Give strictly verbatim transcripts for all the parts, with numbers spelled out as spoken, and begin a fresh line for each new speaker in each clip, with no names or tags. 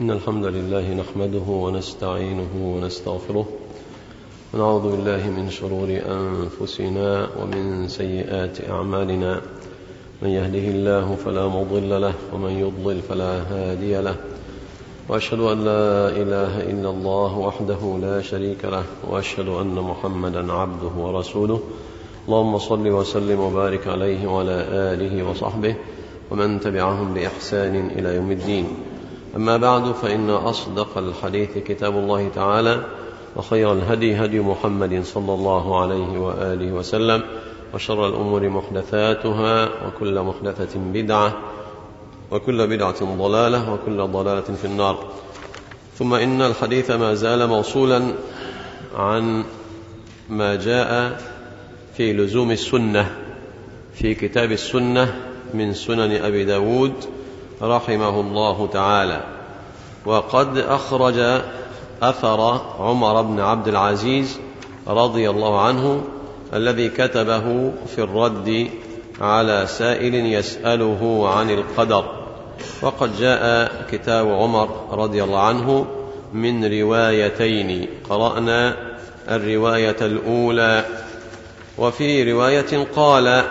إن الحمد لله نحمده ونستعينه ونستغفره ونعوذ بالله من شرور أنفسنا ومن سيئات أعمالنا. من يهده الله فلا مضل له ومن يضلل فلا هادي له، وأشهد أن لا إله إلا الله وحده لا شريك له، وأشهد أن محمدا عبده ورسوله. اللهم صل وسلم وبارك عليه وعلى آله وصحبه ومن تبعهم بإحسان إلى يوم الدين. أما بعد، فإن أصدق الحديث كتاب الله تعالى، وخير الهدي هدي محمد صلى الله عليه وآله وسلم، وشر الأمور محدثاتها، وكل محدثة بدعة، وكل بدعة ضلالة، وكل ضلالة في النار. ثم إن الحديث ما زال موصولا عن ما جاء في لزوم السنة في كتاب السنة من سنن أبي داود رحمه الله تعالى. وقد أخرج أثر عمر بن عبد العزيز رضي الله عنه الذي كتبه في الرد على سائل يسأله عن القدر. وقد جاء كتاب عمر رضي الله عنه من روايتين، قرأنا الرواية الأولى. وفي رواية قال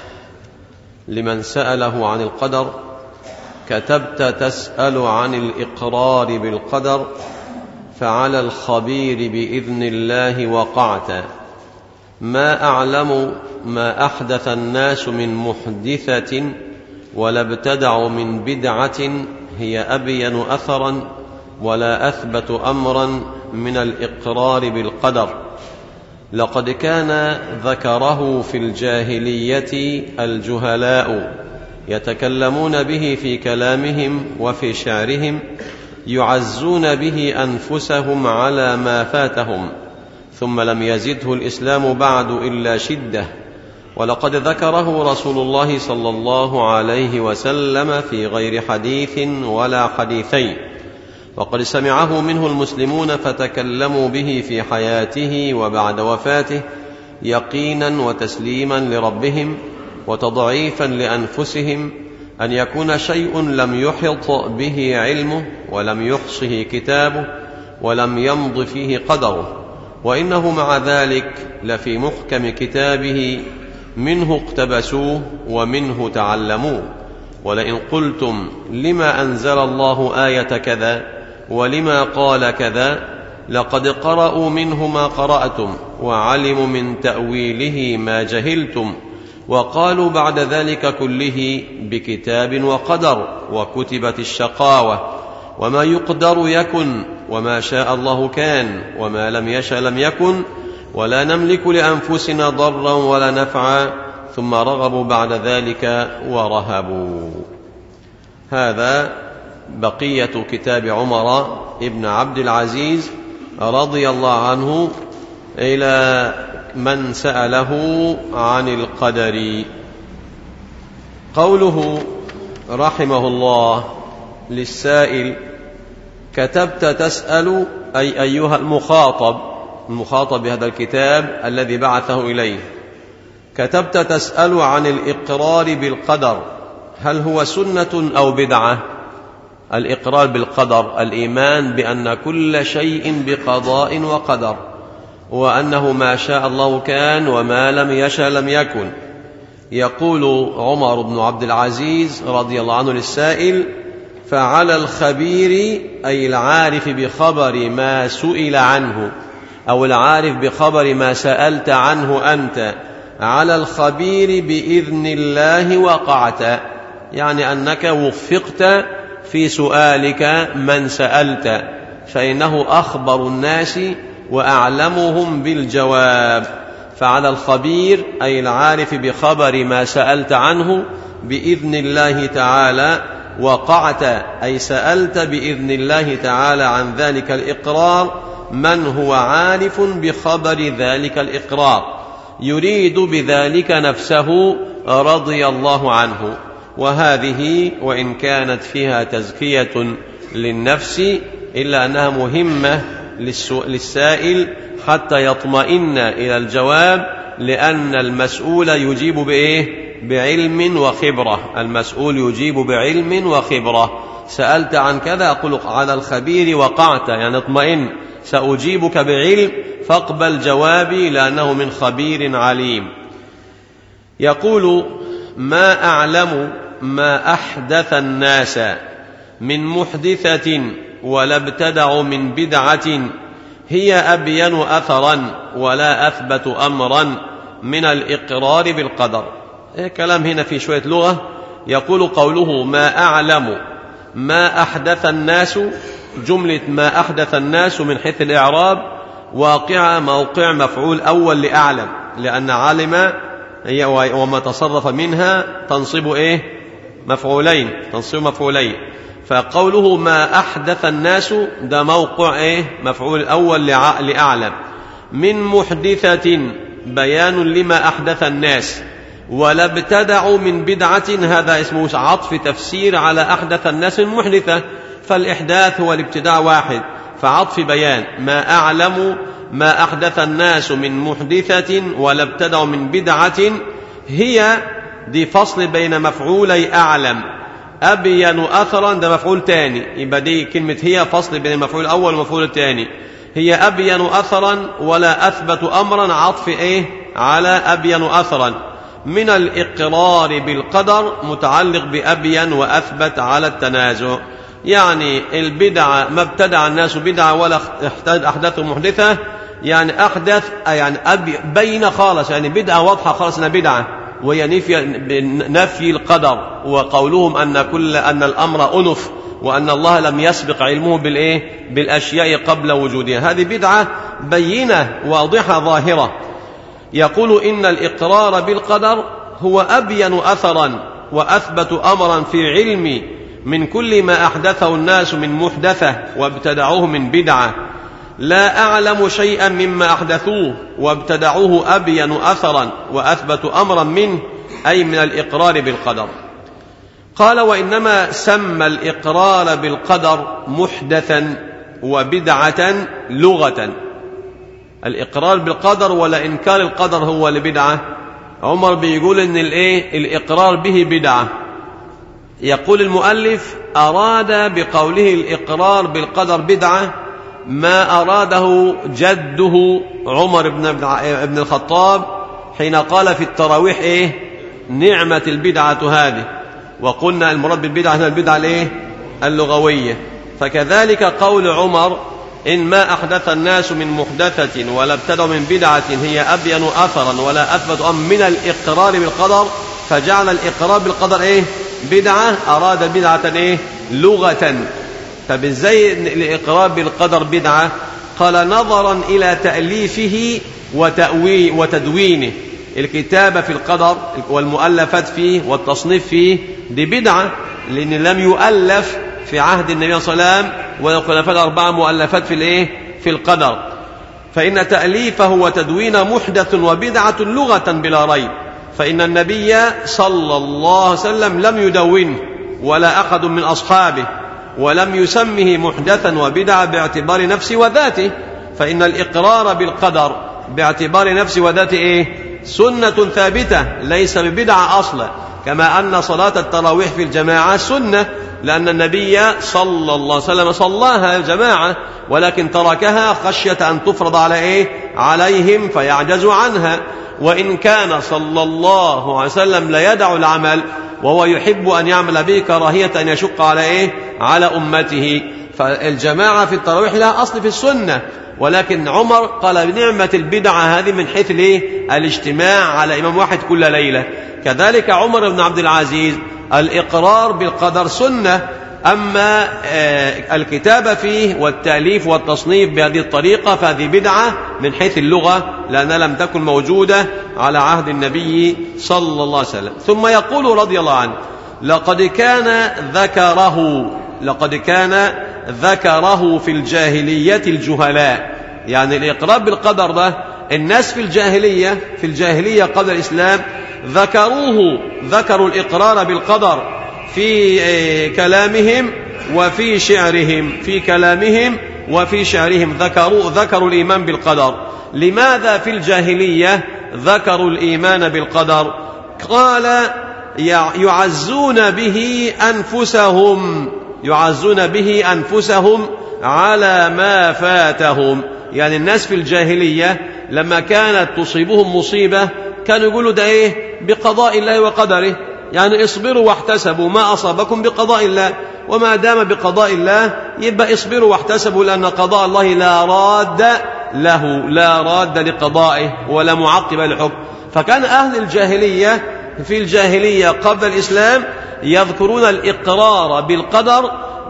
لمن سأله عن القدر: كتبت تسأل عن الإقرار بالقدر، فعلى الخبير بإذن الله وقعت. ما أعلم ما أحدث الناس من محدثة، ولا ابتدعوا من بدعة هي أبين أثرا ولا أثبت أمرا من الإقرار بالقدر. لقد كان ذكره في الجاهلية الجهلاء يتكلمون به في كلامهم وفي شعرهم، يعزون به أنفسهم على ما فاتهم، ثم لم يزده الإسلام بعد إلا شدة. ولقد ذكره رسول الله صلى الله عليه وسلم في غير حديث ولا حديثين، وقد سمعه منه المسلمون فتكلموا به في حياته وبعد وفاته، يقينا وتسليما لربهم وتضعيفا لأنفسهم، أن يكون شيء لم يحط به علمه ولم يحصه كتابه ولم يمض فيه قدره، وإنه مع ذلك لفي محكم كتابه، منه اقتبسوه ومنه تعلموه. ولئن قلتم لما أنزل الله آية كذا ولما قال كذا، لقد قرأوا منه ما قرأتم، وعلموا من تأويله ما جهلتم، وقالوا بعد ذلك كله بكتاب وقدر، وكتبت الشقاوة. وما يقدر يكن، وما شاء الله كان، وما لم يشأ لم يكن، ولا نملك لأنفسنا ضرا ولا نفعا، ثم رغبوا بعد ذلك ورهبوا. هذا بقية كتاب عمر ابن عبد العزيز رضي الله عنه إلى من سأله عن القدر. قوله رحمه الله للسائل: كتبت تسأل، أي أيها المخاطب المخاطب بهذا الكتاب الذي بعثه إليه، كتبت تسأل عن الإقرار بالقدر، هل هو سنة أو بدعة؟ الإقرار بالقدر الإيمان بأن كل شيء بقضاء وقدر، وأنه ما شاء الله كان وما لم يشأ لم يكن. يقول عمر بن عبد العزيز رضي الله عنه للسائل: فعلى الخبير، أي العارف بخبر ما سئل عنه، أو العارف بخبر ما سألت عنه أنت، على الخبير بإذن الله وقعت، يعني أنك وفقت في سؤالك من سألت، فإنه أخبر الناس وأعلمهم بالجواب. فعلى الخبير، أي العارف بخبر ما سألت عنه، بإذن الله تعالى وقعت، أي سألت بإذن الله تعالى عن ذلك الإقرار من هو عارف بخبر ذلك الإقرار، يريد بذلك نفسه رضي الله عنه. وهذه وإن كانت فيها تزكية للنفس، إلا أنها مهمة للسائل حتى يطمئن إلى الجواب، لأن المسؤول يجيب بإيه؟ بعلم وخبرة. المسؤول يجيب بعلم وخبرة، سألت عن كذا أقول على الخبير وقعت، يعني اطمئن، سأجيبك بعلم فاقبل جوابي لأنه من خبير عليم. يقول ما أعلم ما أحدث الناس من محدثة ولا ابتدع من بدعة هي أبين أثرا ولا أثبت أمرا من الإقرار بالقدر. كلام هنا في شوية لغة. يقول قوله ما أعلم ما أحدث الناس، جملة ما أحدث الناس من حيث الإعراب واقع موقع مفعول أول لأعلم، لأن علم هي وما تصرف منها تنصب إيه؟ مفعولين، تنصب مفعولين. فقوله ما أحدث الناس ده موقع إيه؟ مفعول أول لأعلم. من محدثة بيان لما أحدث الناس، ولا ابتدعوا من بدعة هذا اسمه عطف تفسير على أحدث الناس المحدثة، فالإحداث هو الابتداع واحد، فعطف بيان ما أعلم ما أحدث الناس من محدثة ولا ابتدعوا من بدعة هي دي فصل بين مفعولي أعلم. أبين أثرا ده مفعول تاني، يبقى دي كلمة هي فصل بين المفعول الأول والمفعول الثاني. هي أبين أثرا ولا أثبت أمرا عطف إيه؟ على أبين أثرا. من الإقرار بالقدر متعلق بأبين وأثبت على التنازع، يعني البدعة ما ابتدع الناس بدعة ولا أحدثوا محدثة، يعني أحدث يعني بين خالص، يعني بدعة واضحة خالص أنها بدعة، وهي نفي, نفي القدر، وقولهم أن كل أن الأمر أنف وأن الله لم يسبق علمه بالإيه؟ بالأشياء قبل وجودها. هذه بدعة بينة واضحة ظاهرة. يقول إن الإقرار بالقدر هو أبين أثرا وأثبت أمرا في علمي من كل ما أحدثه الناس من محدثة وابتدعوه من بدعة. لا أعلم شيئا مما أحدثوه وابتدعوه أبين أثرا وأثبت أمرا منه، أي من الإقرار بالقدر. قال وإنما سمى الإقرار بالقدر محدثا وبدعة لغة. الإقرار بالقدر ولا إنكار القدر هو لبدعة. عمر بيقول إن الإيه؟ الإقرار به بدعة. يقول المؤلف أراد بقوله الإقرار بالقدر بدعة ما أراده جده عمر بن الخطاب حين قال في التراويح إيه؟ نعمة البدعة هذه. وقلنا المراد بالبدعة هنا البدعة الإيه؟ اللغوية. فكذلك قول عمر إن ما أحدث الناس من محدثة ولا ابتدعوا من بدعة هي أبين أثرا ولا أثبت أم من الإقرار بالقدر، فجعل الإقرار بالقدر إيه؟ بدعة. أراد البدعة إيه؟ لغة. طب إزاي الإقرار بالقدر بدعة؟ قال نظرا إلى تأليفه وتأوي وتدوينه. الكتابة في القدر والمؤلفات فيه والتصنيف فيه دي بدعة، لأن لم يؤلف في عهد النبي صلى الله عليه وسلم والخلفاء الأربعة مؤلفات في الإيه؟ في القدر. فإن تأليفه وتدوينه محدث وبدعة لغة بلا ريب، فإن النبي صلى الله عليه وسلم لم يدونه ولا أحد من أصحابه، ولم يسمه محدثا وبدعة باعتبار نفسه وذاته. فإن الإقرار بالقدر باعتبار نفسه وذاته إيه؟ سنة ثابتة ليس ببدعة أصلا، كما أن صلاة التراويح في الجماعة سنة، لأن النبي صلى الله عليه وسلم صلاها الجماعة ولكن تركها خشية أن تفرض على إيه؟ عليهم فيعجزوا عنها. وإن كان صلى الله عليه وسلم لا يدع العمل وهو يحب أن يعمل به كراهية أن يشق على إيه؟ على أمته. فالجماعة في التراويح لها أصل في السنة، ولكن عمر قال بنعمة البدعة هذه من حيث الإيه؟ الاجتماع على إمام واحد كل ليلة. كذلك عمر بن عبد العزيز الإقرار بالقدر سنة، أما الكتابة فيه والتأليف والتصنيف بهذه الطريقة فهذه بدعة من حيث اللغة، لأنها لم تكن موجودة على عهد النبي صلى الله عليه وسلم. ثم يقول رضي الله عنه لقد كان ذكره لقد كان ذكره في الجاهلية الجهلاء. يعني الإقرار بالقدر ده الناس في الجاهلية في الجاهلية قبل الإسلام ذكروه ذكروا الإقرار بالقدر في كلامهم وفي شعرهم في كلامهم وفي شعرهم ذكروا ذكروا الإيمان بالقدر. لماذا في الجاهلية ذكروا الإيمان بالقدر؟ قال يعزون به أنفسهم يعزون به أنفسهم على ما فاتهم. يعني الناس في الجاهلية لما كانت تصيبهم مصيبة كانوا يقولوا ده إيه؟ بقضاء الله وقدره، يعني اصبروا واحتسبوا ما أصابكم بقضاء الله، وما دام بقضاء الله يبقى اصبروا واحتسبوا، لأن قضاء الله لا راد له، لا راد لقضائه ولا معقب لحكم. فكان أهل الجاهلية في الجاهلية قبل الإسلام يذكرون الإقرار بالقدر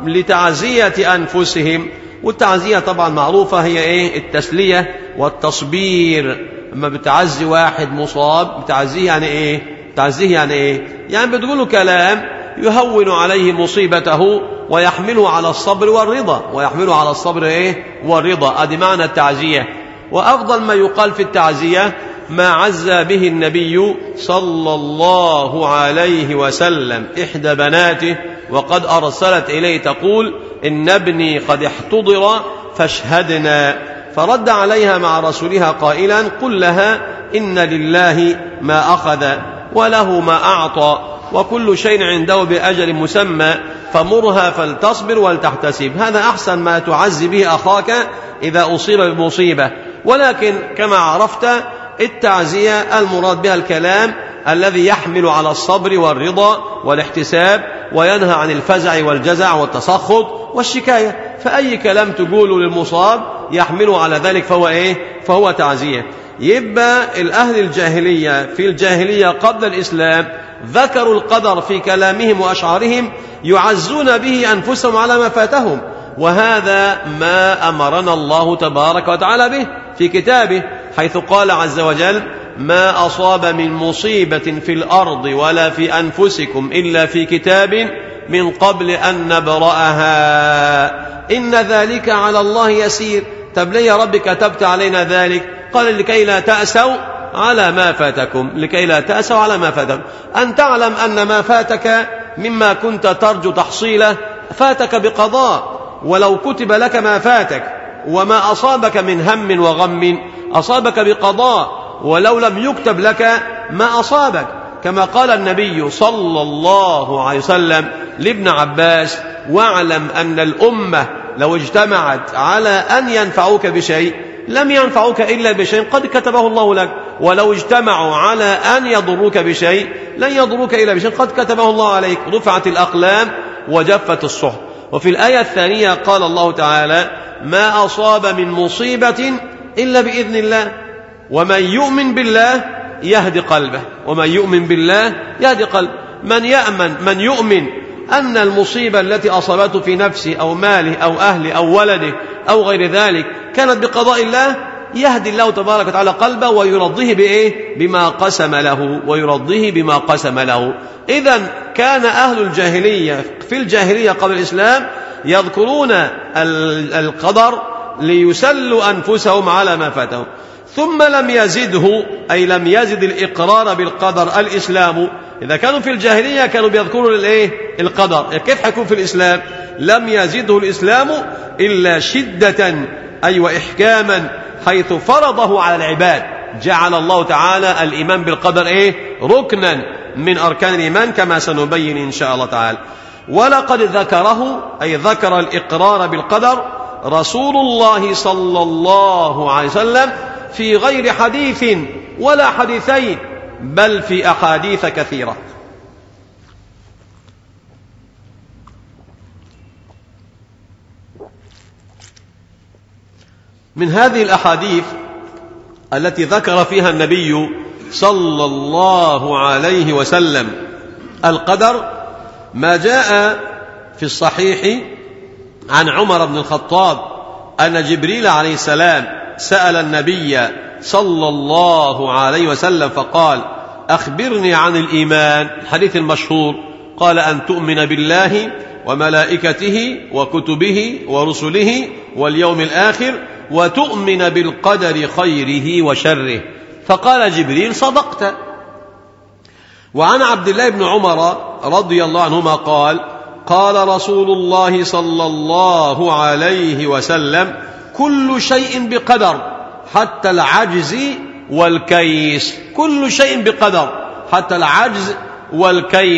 لتعزية أنفسهم، والتعزية طبعا معروفة هي إيه؟ التسلية والتصبير. أما بتعزي واحد مصاب بتعزيه يعني إيه؟ تعزيه يعني إيه؟ يعني بتقولوا كلام يهون عليه مصيبته ويحمله على الصبر والرضا، ويحمله على الصبر إيه؟ والرضا. أدي معنى التعزية. وأفضل ما يقال في التعزية ما عزى به النبي صلى الله عليه وسلم إحدى بناته وقد أرسلت إليه تقول: إن ابني قد احتضر فاشهدنا، فرد عليها مع رسولها قائلا: قل لها إن لله ما أخذ وله ما أعطى وكل شيء عنده بأجل مسمى فمرها فلتصبر ولتحتسب. هذا أحسن ما تعزي به أخاك إذا أصيب بمصيبة. ولكن كما عرفت التعزية المراد بها الكلام الذي يحمل على الصبر والرضا والاحتساب وينهى عن الفزع والجزع والتسخط والشكاية. فأي كلام تقوله للمصاب يحمله على ذلك فهو إيه؟ فهو تعزية. يبقى الأهل الجاهلية في الجاهلية قبل الإسلام ذكروا القدر في كلامهم وأشعارهم يعزون به أنفسهم على ما فاتهم، وهذا ما أمرنا الله تبارك وتعالى به في كتابه، حيث قال عز وجل: ما أصاب من مصيبة في الأرض ولا في أنفسكم إلا في كتاب من قبل أن نبرأها إن ذلك على الله يسير. طب ليه يا رب كتبت علينا ذلك؟ قال: لكي لا تأسوا على ما فاتكم، لكي لا تأسوا على ما فاتكم، أن تعلم أن ما فاتك مما كنت ترجو تحصيله فاتك بقضاء، ولو كتب لك ما فاتك وما أصابك من هم وغم أصابك بقضاء، ولو لم يكتب لك ما أصابك. كما قال النبي صلى الله عليه وسلم لابن عباس: واعلم أن الأمة لو اجتمعت على أن ينفعوك بشيء لم ينفعوك إلا بشيء قد كتبه الله لك، ولو اجتمعوا على أن يضروك بشيء لن يضروك إلا بشيء قد كتبه الله عليك. رفعت الأقلام وجفت الصحف. وفي الآية الثانية قال الله تعالى: ما أصاب من مصيبة إلا بإذن الله ومن يؤمن بالله يهدي قلبه، ومن يؤمن بالله يهدي قلبه. من يأمن من يؤمن أن المصيبة التي أصابته في نفسه أو ماله أو أهله أو ولده أو غير ذلك كانت بقضاء الله، يهدي الله تبارك وتعالى قلبه ويرضيه بإيه؟ بما قسم له، ويرضيه بما قسم له. إذن كان أهل الجاهلية في الجاهلية قبل الإسلام يذكرون القدر ليسلوا أنفسهم على ما فاتهم. ثم لم يزده، أي لم يزد الإقرار بالقدر الإسلام. إذا كانوا في الجاهلية كانوا بيذكروا الإيه؟ القدر، كيف حيكون في الإسلام؟ لم يزده الإسلام إلا شدة، أي وإحكاما، حيث فرضه على العباد. جعل الله تعالى الإيمان بالقدر إيه؟ ركنا من أركان الإيمان كما سنبين إن شاء الله تعالى. ولقد ذكره، أي ذكر الإقرار بالقدر، رسول الله صلى الله عليه وسلم في غير حديث ولا حديثين، بل في أحاديث كثيرة. من هذه الأحاديث التي ذكر فيها النبي صلى الله عليه وسلم القدر ما جاء في الصحيح عن عمر بن الخطاب أن جبريل عليه السلام سأل النبي صلى الله عليه وسلم فقال: أخبرني عن الإيمان، الحديث المشهور. قال: أن تؤمن بالله وملائكته وكتبه ورسله واليوم الآخر وتؤمن بالقدر خيره وشره. فقال جبريل: صدقت. وعن عبد الله بن عمر رضي الله عنهما قال: قال رسول الله صلى الله عليه وسلم: كل شيء بقدر حتى العجز والكيس. كل شيء بقدر حتى العجز والكيس.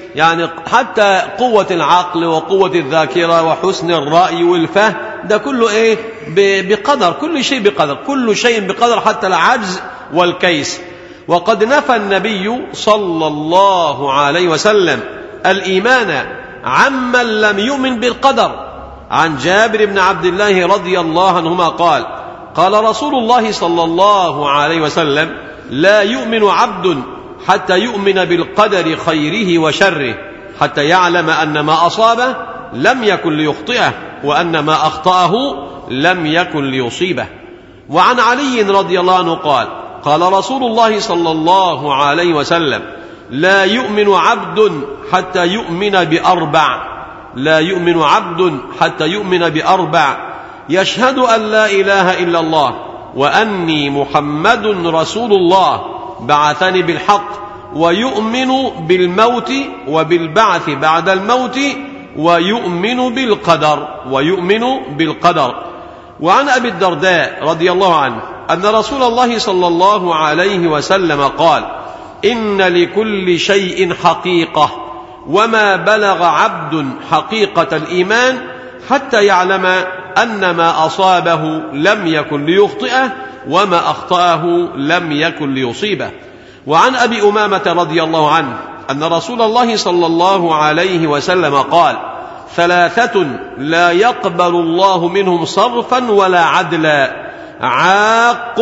يعني حتى قوة العقل وقوة الذاكرة وحسن الرأي والفهم ده كله إيه بقدر، كل شيء بقدر، كل شيء بقدر حتى العجز والكيس. وقد نفى النبي صلى الله عليه وسلم الإيمان عمن لم يؤمن بالقدر. عن جابر بن عبد الله رضي الله عنهما قال قال رسول الله صلى الله عليه وسلم لا يؤمن عبد حتى يؤمن بالقدر خيره وشره، حتى يعلم أن ما أصابه لم يكن ليخطئه وأن ما أخطأه لم يكن ليصيبه. وعن علي رضي الله عنه قال قال رسول الله صلى الله عليه وسلم لا يؤمن عبد حتى يؤمن بأربع لا يؤمن عبد حتى يؤمن بأربع يشهد أن لا إله إلا الله وأني محمد رسول الله بعثني بالحق، ويؤمن بالموت وبالبعث بعد الموت، ويؤمن بالقدر ويؤمن بالقدر. وعن أبي الدرداء رضي الله عنه أن رسول الله صلى الله عليه وسلم قال إن لكل شيء حقيقة، وما بلغ عبد حقيقة الإيمان حتى يعلم أن ما أصابه لم يكن ليخطئه وما أخطأه لم يكن ليصيبه. وعن أبي أمامة رضي الله عنه أن رسول الله صلى الله عليه وسلم قال ثلاثة لا يقبل الله منهم صرفا ولا عدلا، عاق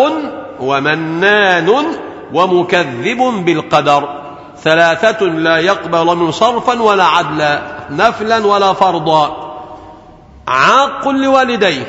ومنان ومكذب بالقدر. ثلاثة لا يقبل منهم صرفا ولا عدلا، نفلا ولا فرضا. عاق لوالديه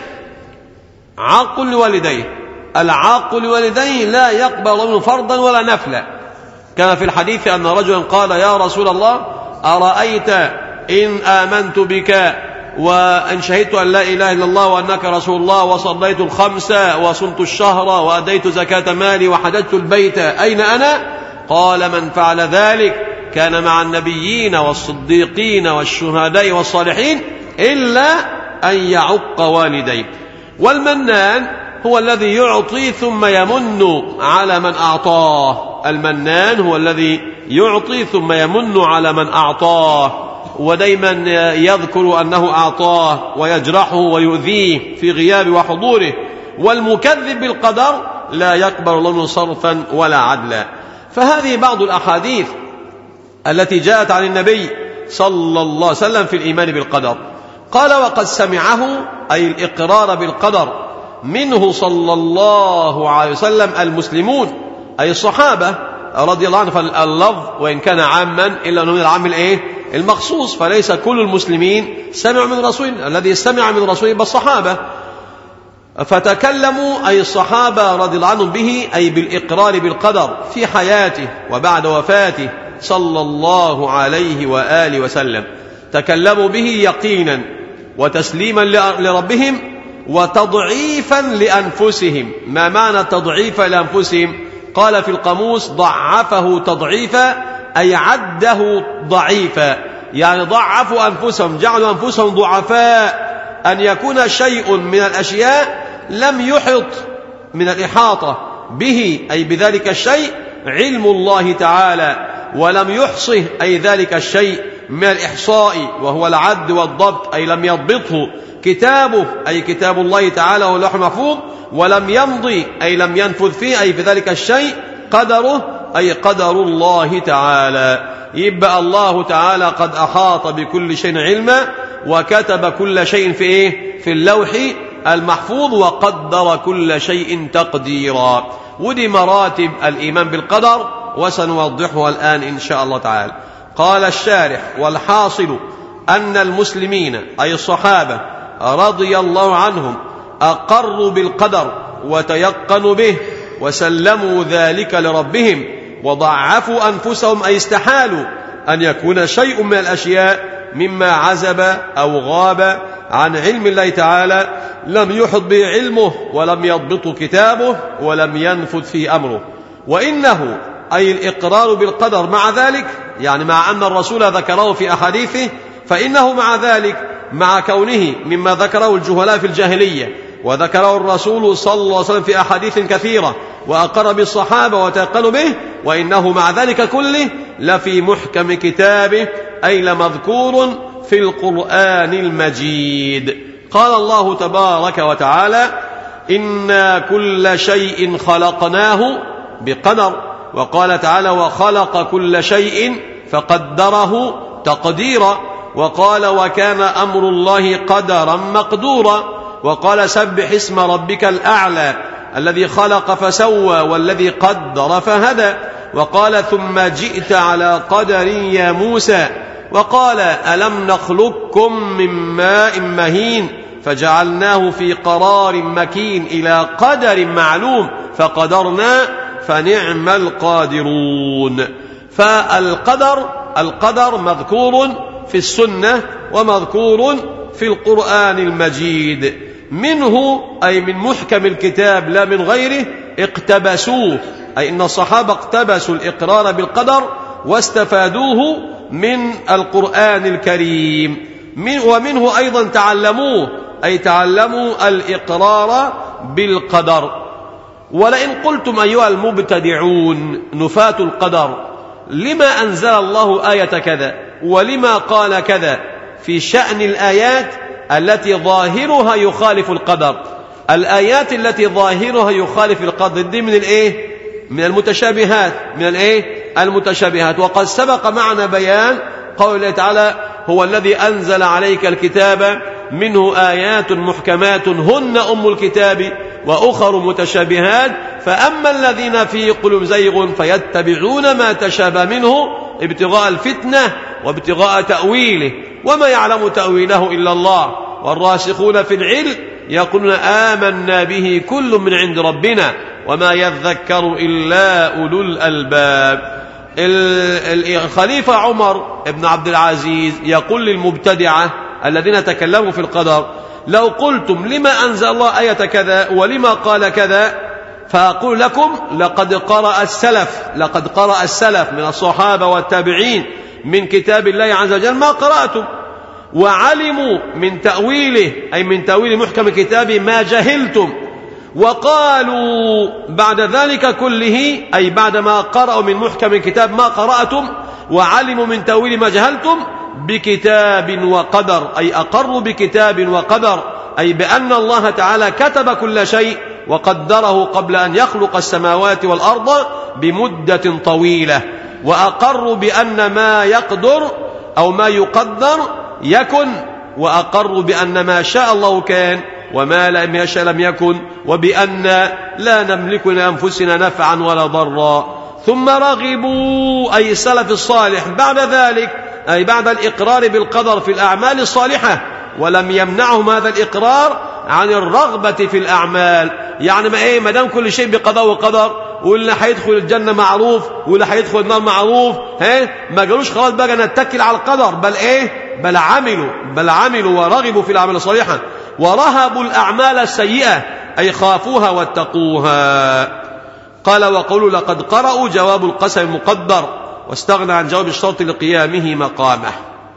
عاق لوالديه العاق لوالديه لا يقبل منه فرضا ولا نفلا. كان في الحديث أن رجلا قال يا رسول الله أرأيت إن آمنت بك وأن شهدت أن لا إله إلا الله وأنك رسول الله وصليت الخمس وصمت الشهر وأديت زكاة مالي وحججت البيت أين أنا؟ قال من فعل ذلك كان مع النبيين والصديقين والشهداء والصالحين إلا أن يعق والديه. والمنان هو الذي يعطي ثم يمن على من أعطاه. المنان هو الذي يعطي ثم يمن على من أعطاه، ودايما يذكر أنه أعطاه ويجرحه ويؤذيه في غياب وحضوره. والمكذب بالقدر لا يقبل الله صرفا ولا عدلا. فهذه بعض الأحاديث التي جاءت عن النبي صلى الله عليه وسلم في الإيمان بالقدر. قال وقد سمعه أي الإقرار بالقدر منه صلى الله عليه وسلم المسلمون أي الصحابة رضي الله عنهم. فاللفظ وإن كان عاما إلا أنه من العام الإيه المخصوص، فليس كل المسلمين سمعوا من رسول الذي سمع من رسوله بالصحابة. فتكلموا أي الصحابة رضي الله عنهم به أي بالإقرار بالقدر في حياته وبعد وفاته صلى الله عليه وآله وسلم. تكلموا به يقينا وتسليما لربهم وتضعيفا لأنفسهم. ما معنى تضعيفا لأنفسهم؟ قال في القاموس ضعفه تضعيفا أي عده ضعيفا، يعني ضعفوا أنفسهم، جعلوا أنفسهم ضعفاء. أن يكون شيء من الأشياء لم يحط من الإحاطة به أي بذلك الشيء علم الله تعالى، ولم يحصه أي ذلك الشيء من الإحصاء وهو العد والضبط أي لم يضبطه كتابه أي كتاب الله تعالى واللوح المحفوظ، ولم يمضي أي لم ينفذ فيه أي بذلك الشيء قدره أي قدر الله تعالى. يبقى الله تعالى قد أحاط بكل شيء علما وكتب كل شيء في إيه؟ في اللوح المحفوظ وقدر كل شيء تقديرا. ودي مراتب الإيمان بالقدر وسنوضحها الآن إن شاء الله تعالى. قال الشارح والحاصل أن المسلمين أي الصحابة رضي الله عنهم أقروا بالقدر وتيقنوا به وسلموا ذلك لربهم، وضعفوا أنفسهم أي استحالوا أن يكون شيء من الأشياء مما عزب أو غاب عن علم الله تعالى لم يحط به علمه ولم يضبط كتابه ولم ينفذ في أمره. وإنه أي الإقرار بالقدر مع ذلك، يعني مع أن الرسول ذكره في أحاديثه، فإنه مع ذلك مع كونه مما ذكره الجهلاء في الجاهلية وذكره الرسول صلى الله عليه وسلم في أحاديث كثيرة وأقر بالصحابة وتيقنوا به، وإنه مع ذلك كله لفي محكم كتابه أي لمذكور في القرآن المجيد. قال الله تبارك وتعالى: إنا كل شيء خلقناه بقدر. وقال تعالى: وخلق كل شيء فقدره تقديرا. وقال: وكان أمر الله قدرا مقدورا. وقال: سبح اسم ربك الأعلى الذي خلق فسوى والذي قدر فهدى. وقال: ثم جئت على قدر يا موسى. وقال: ألم نخلقكم من ماء مهين فجعلناه في قرار مكين إلى قدر معلوم فقدرنا فنعم القادرون. فالقدر القدر مذكور في السنة ومذكور في القرآن المجيد. منه أي من محكم الكتاب لا من غيره اقتبسوه، أي إن الصحابة اقتبسوا الإقرار بالقدر واستفادوه من القرآن الكريم. من ومنه أيضا تعلموه، أي تعلموا الإقرار بالقدر. ولئن قلتم أيها المبتدعون نفاة القدر لما أنزل الله آية كذا ولما قال كذا في شأن الآيات التي ظاهرها يخالف القدر، الآيات التي ظاهرها يخالف القدر دي من الإيه؟ من المتشابهات، من الإيه؟ المتشابهات. وقد سبق معنا بيان قوله تعالى: هو الذي أنزل عليك الكتاب منه آيات محكمات هن أم الكتاب وأخر متشابهات فأما الذين في قلوب زيغ فيتبعون ما تشابه منه ابتغاء الفتنة وابتغاء تأويله وما يعلم تأويله إلا الله والراسخون في العلم يقولون آمنا به كل من عند ربنا وما يذكر إلا أولو الألباب. الخليفة عمر بن عبد العزيز يقول للمبتدعة الذين تكلموا في القدر: لو قلتم لما أنزل الله آية كذا ولما قال كذا فأقول لكم لقد قرأ السلف لقد قرأ السلف من الصحابة والتابعين من كتاب الله عز وجل ما قرأتم وعلموا من تأويله أي من تأويل محكم كتابه ما جهلتم، وقالوا بعد ذلك كله أي بعدما قرأوا من محكم الكتاب ما قرأتم وعلموا من تأويل ما جهلتم بكتاب وقدر، أي أقروا بكتاب وقدر، أي بأن الله تعالى كتب كل شيء وقدره قبل أن يخلق السماوات والأرض بمدة طويلة، وأقروا بأن ما يقدر أو ما يقدر يكن، وأقروا بأن ما شاء الله كان وما لم يشاء لم يكن، وبأن لا نملك لأنفسنا نفعا ولا ضرا. ثم رغبوا أي السلف الصالح بعد ذلك أي بعد الإقرار بالقدر في الأعمال الصالحة، ولم يمنعهم هذا الإقرار عن الرغبة في الأعمال. يعني ما إيه ما دام كل شيء بقضاء وقدر واللي هيدخل الجنة معروف واللي هيدخل النار معروف، ها ما قالوش خلاص بقى نتكل على القدر، بل إيه بل عملوا بل عملوا ورغبوا في الأعمال الصالحة ورهبوا الأعمال السيئة أي خافوها واتقوها. قال: وقولوا لقد قرأوا جواب القسم المقدر واستغنى عن جواب الشرط لقيامه مقامه.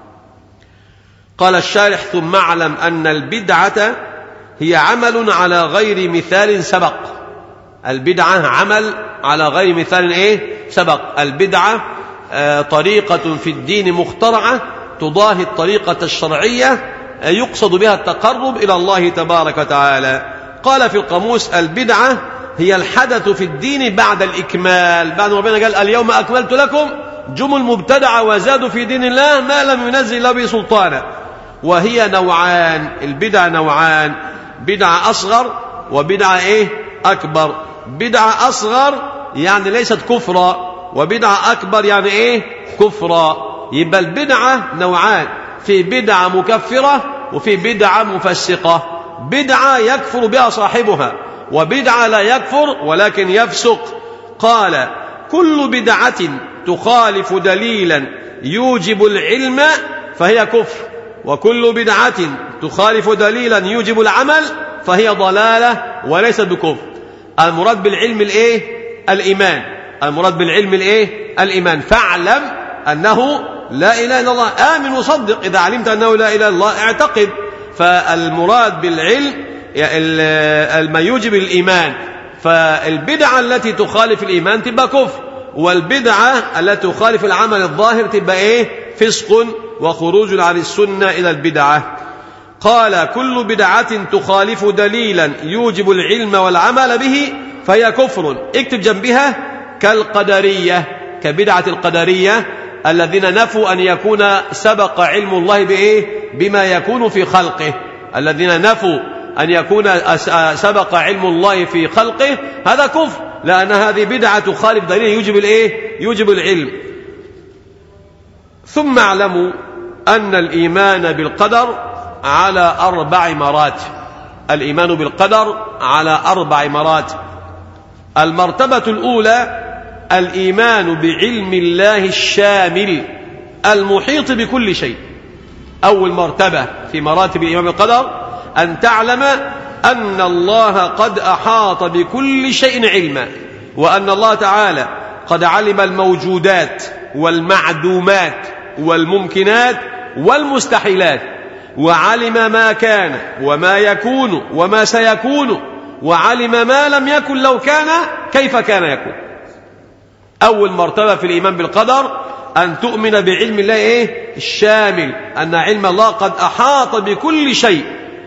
قال الشارح: ثم اعلم أن البدعة هي عمل على غير مثال سبق. البدعة عمل على غير مثال إيه سبق. البدعة آه طريقة في الدين مخترعة تضاهي الطريقة الشرعية آه يقصد بها التقرب إلى الله تبارك وتعالى. قال في القاموس: البدعة هي الحدث في الدين بعد الإكمال. بعد ما ربنا قال اليوم أكملت لكم جم المبتدعة وزادوا في دين الله ما لم ينزل الله به سلطانا. وهي نوعان، البدعة نوعان: بدعة أصغر وبدعة إيه أكبر. بدعة أصغر يعني ليست كفرا، وبدعة أكبر يعني إيه كفرا. يبقى البدعة نوعان: في بدعة مكفرة وفي بدعة مفسقة. بدعة يكفر بها صاحبها وبدعة لا يكفر ولكن يفسق. قال: كل بدعة تخالف دليلا يوجب العلم فهي كفر، وكل بدعة تخالف دليلا يوجب العمل فهي ضلالة وليست بكفر. المراد بالعلم الايه الإيمان، المراد بالعلم الايه الإيمان. فاعلم أنه لا إله إلا الله، آمن وصدق. إذا علمت أنه لا إله إلا الله اعتقد. فالمراد بالعلم ما يوجب الإيمان. فالبدعة التي تخالف الإيمان تبقى كفر، والبدعة التي تخالف العمل الظاهر تبقى إيه
فسق وخروج عن السنة إلى البدعة. قال كل بدعة تخالف دليلا يوجب العلم والعمل به فهي كفر. اكتب جنبها كالقدرية، كبدعة القدرية الذين نفوا أن يكون سبق علم الله بإيه؟ بما يكون في خلقه. الذين نفوا أن يكون سبق علم الله في خلقه هذا كفر، لأن هذه بدعة تخالف دليل يوجب الإيه؟ يوجب العلم. ثم اعلموا أن الإيمان بالقدر على أربع مراتب. الإيمان بالقدر على أربع مراتب. المرتبة الأولى الإيمان بعلم الله الشامل المحيط بكل شيء. أول مرتبة في مراتب الإيمان بالقدر أن تعلم أن الله قد أحاط بكل شيء علما، وأن الله تعالى قد علم الموجودات والمعدومات والممكنات والمستحيلات، وعلم ما كان وما يكون وما سيكون، وعلم ما لم يكن لو كان كيف كان يكون. أول مرتبة في الإيمان بالقدر أن تؤمن بعلم الله إيه؟ الشامل، أن علم الله قد أحاط بكل شيء،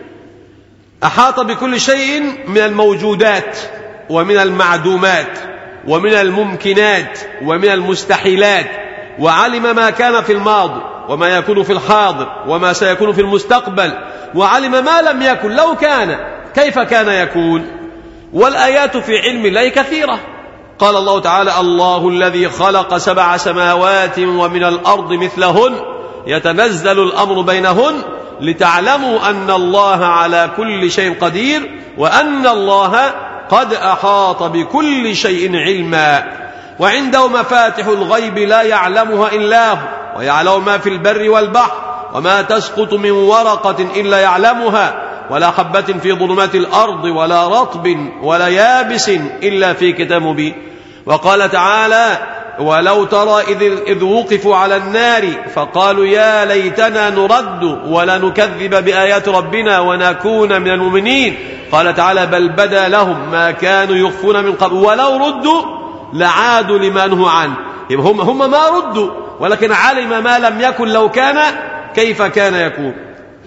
أحاط بكل شيء من الموجودات ومن المعدومات ومن الممكنات ومن المستحيلات، وعلم ما كان في الماضي وما يكون في الحاضر وما سيكون في المستقبل، وعلم ما لم يكن لو كان كيف كان يكون. والآيات في علم الله كثيرة. قال الله تعالى الله الذي خلق سبع سماوات ومن الأرض مثلهن يتنزل الأمر بينهن لتعلموا أن الله على كل شيء قدير وأن الله قد أحاط بكل شيء علما وعنده مفاتح الغيب لا يعلمها إلا هو ويعلم ما في البر والبحر وما تسقط من ورقة إلا يعلمها ولا حبة في ظلمات الأرض ولا رطب ولا يابس إلا في كتاب مبين. وقال تعالى ولو ترى إذ, إذ وقفوا على النار فقالوا يا ليتنا نرد ولا نكذب بآيات ربنا ونكون من المؤمنين. قال تعالى بل بدا لهم ما كانوا يخفون من قبل ولو ردوا لعادوا لما نهوا عنه. هم, هم ما ردوا ولكن علم ما لم يكن لو كان كيف كان يكون.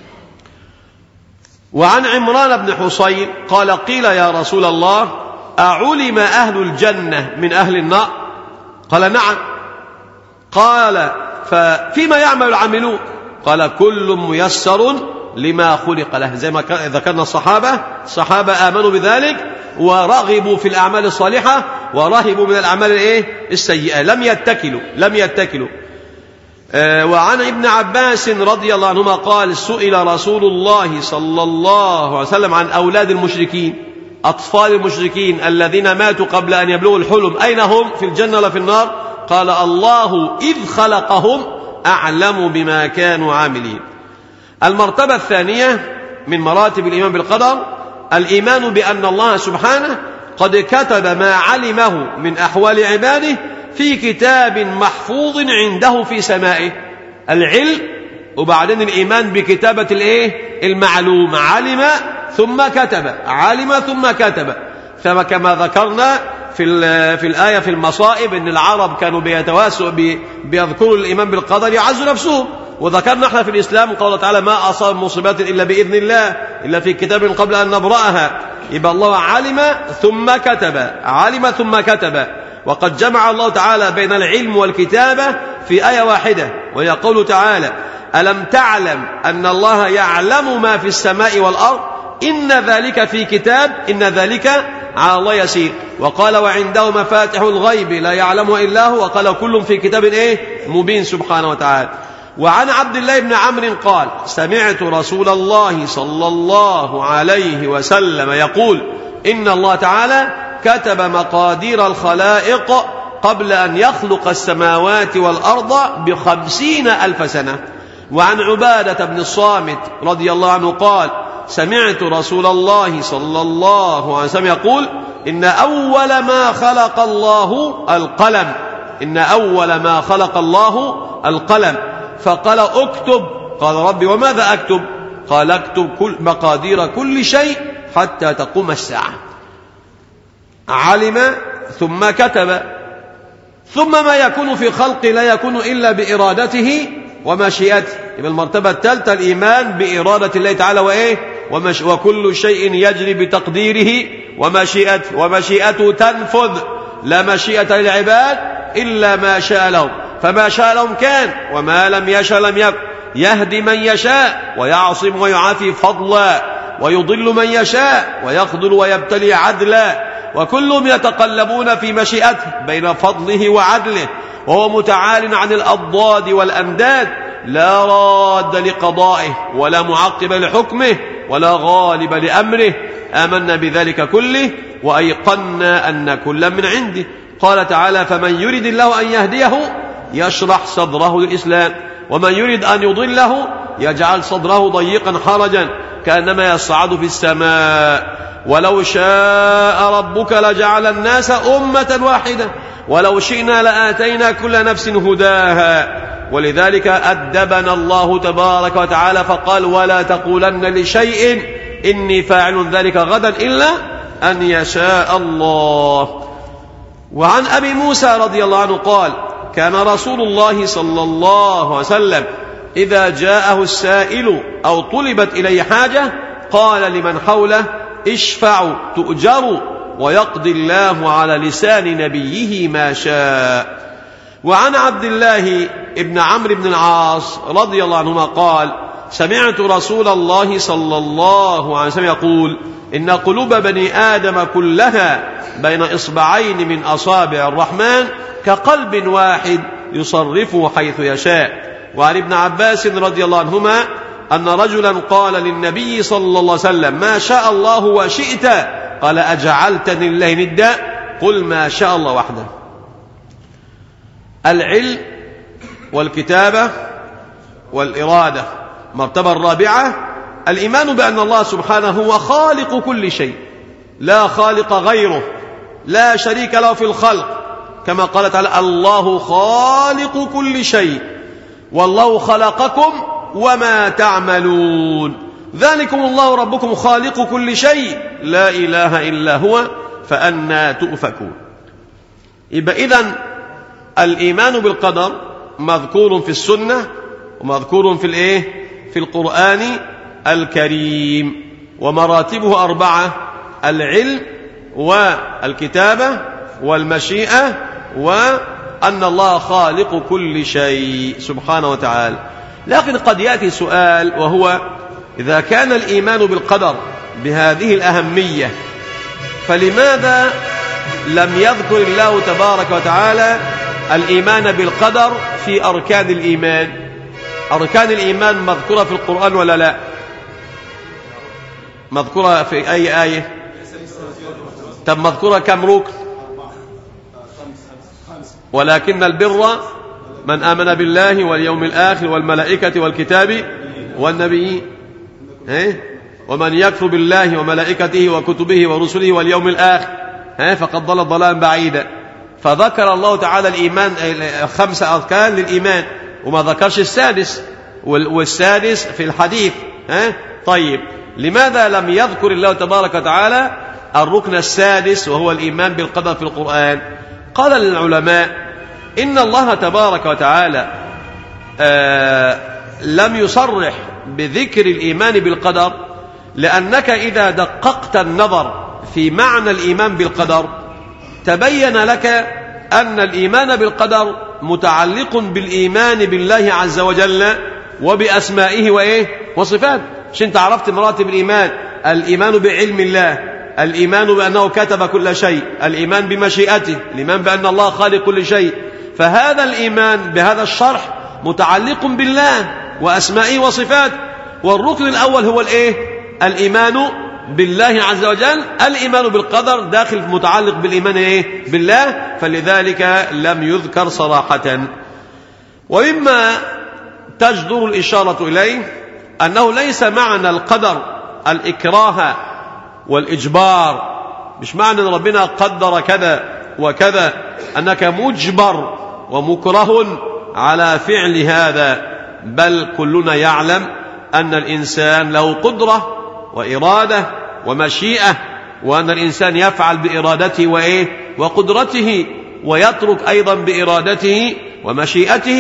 وعن عمران بن حصين قال قيل يا رسول الله أعلم أهل الجنة من أهل النار؟ قال نعم. قال ففيما يعمل العاملون؟ قال كل ميسر لما خلق له. زي ما ذكرنا الصحابة الصحابة آمنوا بذلك ورغبوا في الأعمال الصالحة ورهبوا من الأعمال الإيه؟ السيئة، لم يتكلوا لم يتكلوا آه وعن ابن عباس رضي الله عنهما قال سئل رسول الله صلى الله عليه وسلم عن أولاد المشركين، أطفال المشركين الذين ماتوا قبل أن يبلغوا الحلم أين هم في الجنة ولا في النار؟ قال الله إذ خلقهم أعلم بما كانوا عاملين. المرتبة الثانية من مراتب الإيمان بالقدر الإيمان بأن الله سبحانه قد كتب ما علمه من أحوال عباده في كتاب محفوظ عنده في سمائه. العلم وبعدين الإيمان بكتابة الإيه؟ المعلوم، علم ثم كتب، علم ثم كتب. فكما ذكرنا في في الآية في المصائب أن العرب كانوا بيتواسوا بيذكروا الإيمان بالقدر يعزوا نفسهم، وذكرنا احنا في الإسلام قال تعالى ما أصاب مصيبات إلا بإذن الله إلا في كتاب قبل أن نبرأها. يبقى الله علم ثم كتب، علم ثم كتب. وقد جمع الله تعالى بين العلم والكتابة في آية واحدة وهي قوله تعالى ألم تعلم أن الله يعلم ما في السماء والأرض إن ذلك في كتاب إن ذلك على الله يسير. وقال وعنده مفاتح الغيب لا يعلمها إلا هو وقال كل في كتاب إيه؟ مبين سبحانه وتعالى. وعن عبد الله بن عمرو قال سمعت رسول الله صلى الله عليه وسلم يقول إن الله تعالى كتب مقادير الخلائق قبل أن يخلق السماوات والأرض بخمسين ألف سنة. وعن عبادة بن الصامت رضي الله عنه قال سمعت رسول الله صلى الله عليه وسلم يقول إن أول ما خلق الله القلم إن أول ما خلق الله القلم فقال اكتب. قال ربي وماذا أكتب؟ قال اكتب كل مقادير كل شيء حتى تقوم الساعة. علم ثم كتب. ثم ما يكون في خلق لا يكون إلا بإرادته ومشيئته. يبقى المرتبة الثالثة الإيمان بإرادة الله تعالى وإيه ومش وكل شيء يجري بتقديره ومشيئته، ومشيئته تنفذ، لا مشيئة للعباد إلا ما شاء لهم، فما شاء لهم كان وما لم يشاء لم يكن. يهدي من يشاء ويعصم ويعافي فضلا، ويضل من يشاء ويخذل ويبتلي عدلا، وكلهم يتقلبون في مشيئته بين فضله وعدله، وهو متعال عن الأضداد والأنداد، لا راد لقضائه ولا معقب لحكمه ولا غالب لأمره. آمنا بذلك كله وأيقنا أن كل من عنده. قال تعالى: فمن يريد الله أن يهديه يشرح صدره للإسلام، ومن يريد أن يضله يجعل صدره ضيقا حرجا كأنما يصعد في السماء. ولو شاء ربك لجعل الناس أمة واحدة ولو شئنا لآتينا كل نفس هداها. ولذلك أدبنا الله تبارك وتعالى فقال: ولا تقولن لشيء إني فاعل ذلك غدا إلا أن يشاء الله. وعن أبي موسى رضي الله عنه قال: كان رسول الله صلى الله عليه وسلم إذا جاءه السائل أو طلبت إليه حاجة قال لمن حوله: اشفعوا تؤجروا ويقضي الله على لسان نبيه ما شاء. وعن عبد الله ابن عمرو بن العاص رضي الله عنهما قال: سمعت رسول الله صلى الله عليه وسلم يقول: إن قلوب بني آدم كلها بين إصبعين من أصابع الرحمن كقلب واحد يصرفه حيث يشاء. وعن ابن عباس رضي الله عنهما أن رجلا قال للنبي صلى الله عليه وسلم: ما شاء الله وشئت. قال: أجعلتني لله ندا؟ قل ما شاء الله وحده. العلم والكتابة والإرادة. مرتبة الرابعة الإيمان بأن الله سبحانه هو خالق كل شيء، لا خالق غيره، لا شريك له في الخلق، كما قال تعالى: الله خالق كل شيء والله خلقكم وما تعملون، ذلكم الله ربكم خالق كل شيء لا إله إلا هو فأنى تؤفكون. يبقى إذن الإيمان بالقدر مذكور في السنة ومذكور في الإيه؟ في القرآن الكريم، ومراتبه أربعة: العلم والكتابة والمشيئة وأن الله خالق كل شيء سبحانه وتعالى. لكن قد يأتي سؤال، وهو: إذا كان الإيمان بالقدر بهذه الأهمية فلماذا لم يذكر الله تبارك وتعالى الإيمان بالقدر في أركان الإيمان؟ أركان الإيمان مذكورة في القرآن ولا لا؟ مذكورة في أي آية؟ طب مذكورة كم ركن؟ ولكن البر من آمن بالله واليوم الآخر والملائكة والكتاب والنبيين، ومن يكفر بالله وملائكته وكتبه ورسله واليوم الآخر فقد ضل ضلالا بعيدا. فذكر الله تعالى الإيمان خمسة أركان للإيمان وما ذكرش السادس، والسادس في الحديث. طيب لماذا لم يذكر الله تبارك وتعالى الركن السادس وهو الإيمان بالقدر في القرآن؟ قال العلماء: إن الله تبارك وتعالى آه لم يصرح بذكر الإيمان بالقدر لأنك إذا دققت النظر في معنى الإيمان بالقدر تبين لك أن الإيمان بالقدر متعلق بالإيمان بالله عز وجل وبأسمائه وإيه وصفاته. مش أنت عرفت مراتب الإيمان؟ الإيمان بعلم الله، الإيمان بأنه كتب كل شيء، الإيمان بمشيئته، الإيمان بأن الله خالق كل شيء. فهذا الإيمان بهذا الشرح متعلق بالله وأسمائه وصفاته. والركن الأول هو الإيه؟ الإيمان بالله عز وجل. الإيمان بالقدر داخل متعلق بالإيمان إيه؟ بالله، فلذلك لم يذكر صراحة. ومما تجدر الإشارة إليه أنه ليس معنى القدر الإكراه والإجبار، مش معنى أن ربنا قدر كذا وكذا أنك مجبر ومكره على فعل هذا، بل كلنا يعلم أن الإنسان له قدرة وإرادة ومشيئة، وأن الإنسان يفعل بإرادته وإيه وقدرته، ويترك أيضا بإرادته ومشيئته.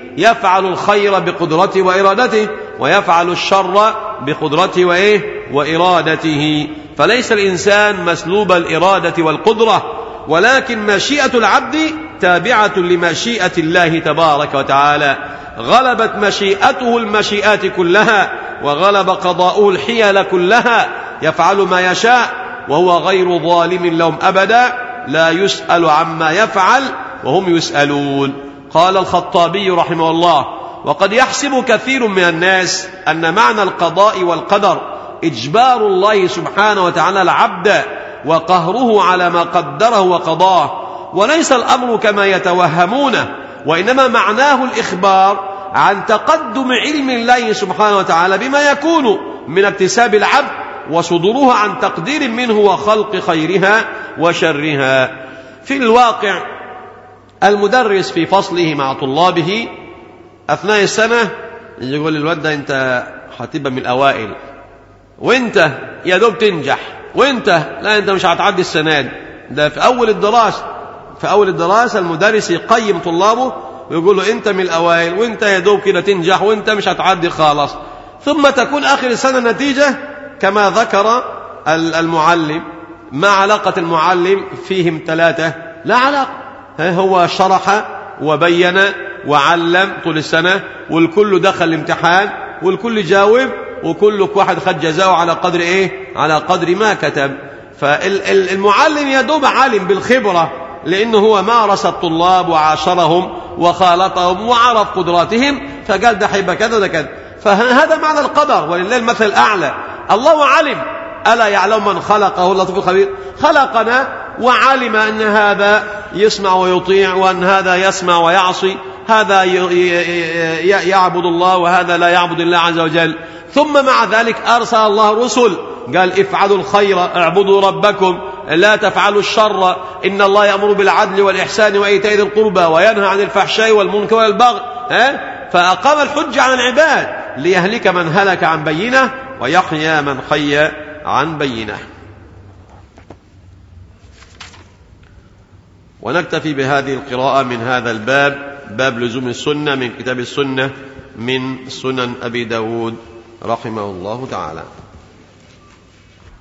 يفعل الخير بقدرته وإرادته، ويفعل الشر بقدرته وإيه وإرادته. فليس الإنسان مسلوب الإرادة والقدرة، ولكن مشيئة العبد تابعة لمشيئة الله تبارك وتعالى. غلبت مشيئته المشيئات كلها، وغلب قضاؤه الحيل كلها، يفعل ما يشاء وهو غير ظالم لهم أبدا، لا يسأل عما يفعل وهم يسألون. قال الخطابي رحمه الله: وقد يحسب كثير من الناس أن معنى القضاء والقدر إجبار الله سبحانه وتعالى العبد وقهره على ما قدره وقضاه، وليس الأمر كما يتوهمونه، وإنما معناه الإخبار عن تقدم علم الله سبحانه وتعالى بما يكون من اكتساب العبد وصدوره عن تقدير منه وخلق خيرها وشرها. في الواقع المدرس في فصله مع طلابه أثناء السنة يقول للولد: أنت هتبقى من الأوائل، وأنت يا دوب تنجح، وأنت لا أنت مش هتعدي السنة دي. ده في أول الدراسة في أول الدراسة المدرس يقيم طلابه ويقول له: أنت من الأوائل، وأنت يا دوب كده تنجح، وأنت مش هتعدي خالص. ثم تكون آخر السنة النتيجة كما ذكر المعلم. ما علاقة المعلم فيهم ثلاثة؟ لا علاقة. هو شرح وبين وعلم طول السنة، والكل دخل الامتحان، والكل جاوب، وكل واحد خد جزاءه على قدر إيه؟ على قدر ما كتب. فالمعلم يدوب عالم بالخبرة، لأنه هو مارس الطلاب وعاشرهم وخالطهم وعرف قدراتهم، فقال ده حيبقى كذا وده كذا. فهذا معنى القدر، ولله المثل الأعلى. الله علم، ألا يعلم من خلقه اللطيف الخبير؟ خلقنا وعلم أن هذا يسمع ويطيع، وأن هذا يسمع ويعصي، هذا يعبد الله وهذا لا يعبد الله عز وجل. ثم مع ذلك أرسل الله رسل، قال: افعلوا الخير، اعبدوا ربكم، لا تفعلوا الشر، إن الله يأمر بالعدل والإحسان وإيتاء ذي القربى وينهى عن الفحشاء والمنكر والبغي. فأقام الحج على العباد ليهلك من هلك عن بينه ويحيى من حي عن بينه. ونكتفي بهذه القراءة من هذا الباب، باب لزوم السنة، من كتاب السنة من سنن أبي داود رحمه الله تعالى.